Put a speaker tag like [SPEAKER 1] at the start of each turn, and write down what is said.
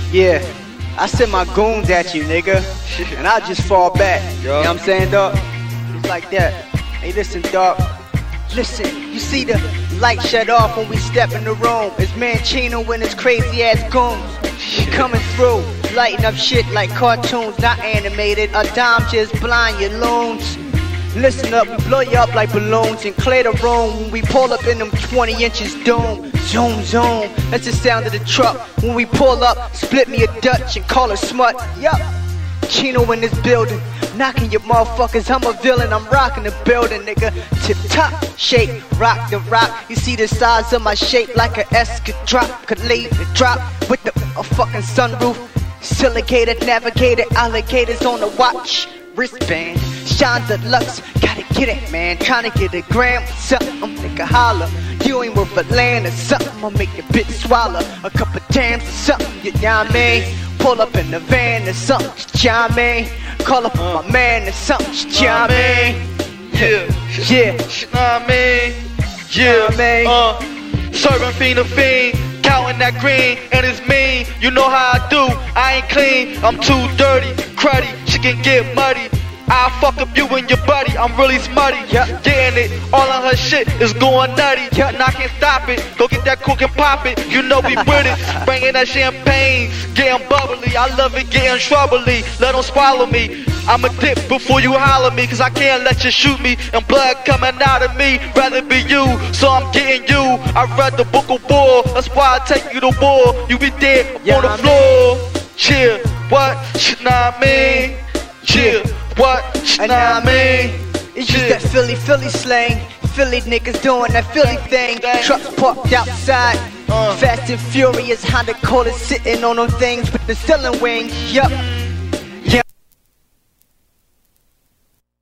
[SPEAKER 1] Yeah, I send my goons at you, nigga, and I just fall back. You know what I'm saying, dog? It's like that. Hey, listen, dog. Listen, you see the light shut off when we step in the room. It's Mancino and his crazy ass goons. We coming through, lighting up shit like cartoons, not animated. A dime just blind your loons. Listen up, we blow you up like balloons and clear the room when we pull up in them 20 inches dome. Zoom, zoom, that's the sound of the truck. When we pull up, split me a Dutch and call her smut. Yup, Chino in this building, knocking your motherfuckers. I'm a villain, I'm rocking the building, nigga. Tip top, shake, rock the rock. You see the size of my shape like an S could drop, could leave the drop with a fucking sunroof. Silicated, navigated, alligators on the watch. Wristband, shine deluxe, gotta get it, man. Tryna get a gram, something, nigga holla. You ain't worth a land or something, I'ma make your bitch swallow a couple times or something, you know what I mean? Pull up in the van or something, you know what I mean? Call up my man or something, you know what I mean?
[SPEAKER 2] Yeah,
[SPEAKER 1] yeah,
[SPEAKER 2] you know what I mean? Yeah, serving fiend to fiend, counting that green, and it's mean. You know how I do, I ain't clean, I'm too dirty, cruddy, she can get muddy. I'll fuck up you and your buddy, I'm really smutty. Getting it, all of her shit is going nutty. And I can't stop it, go get that cook and pop it. You know we British, bringing that champagne, getting bubbly. I love it, getting troubly, let them swallow me. I'ma dip before you holler me, cause I can't let you shoot me. And blood coming out of me, rather be you, so I'm getting you. I read the book of war, that's why I take you to war. You be dead on the floor. Chill, what, you know what I mean? Chill. What? You know what I mean?
[SPEAKER 1] It's just that Philly slang. Philly niggas doing that Philly thing. Trucks parked outside. Fast and furious, Honda Cola sitting on them things with the ceiling wings. Yup.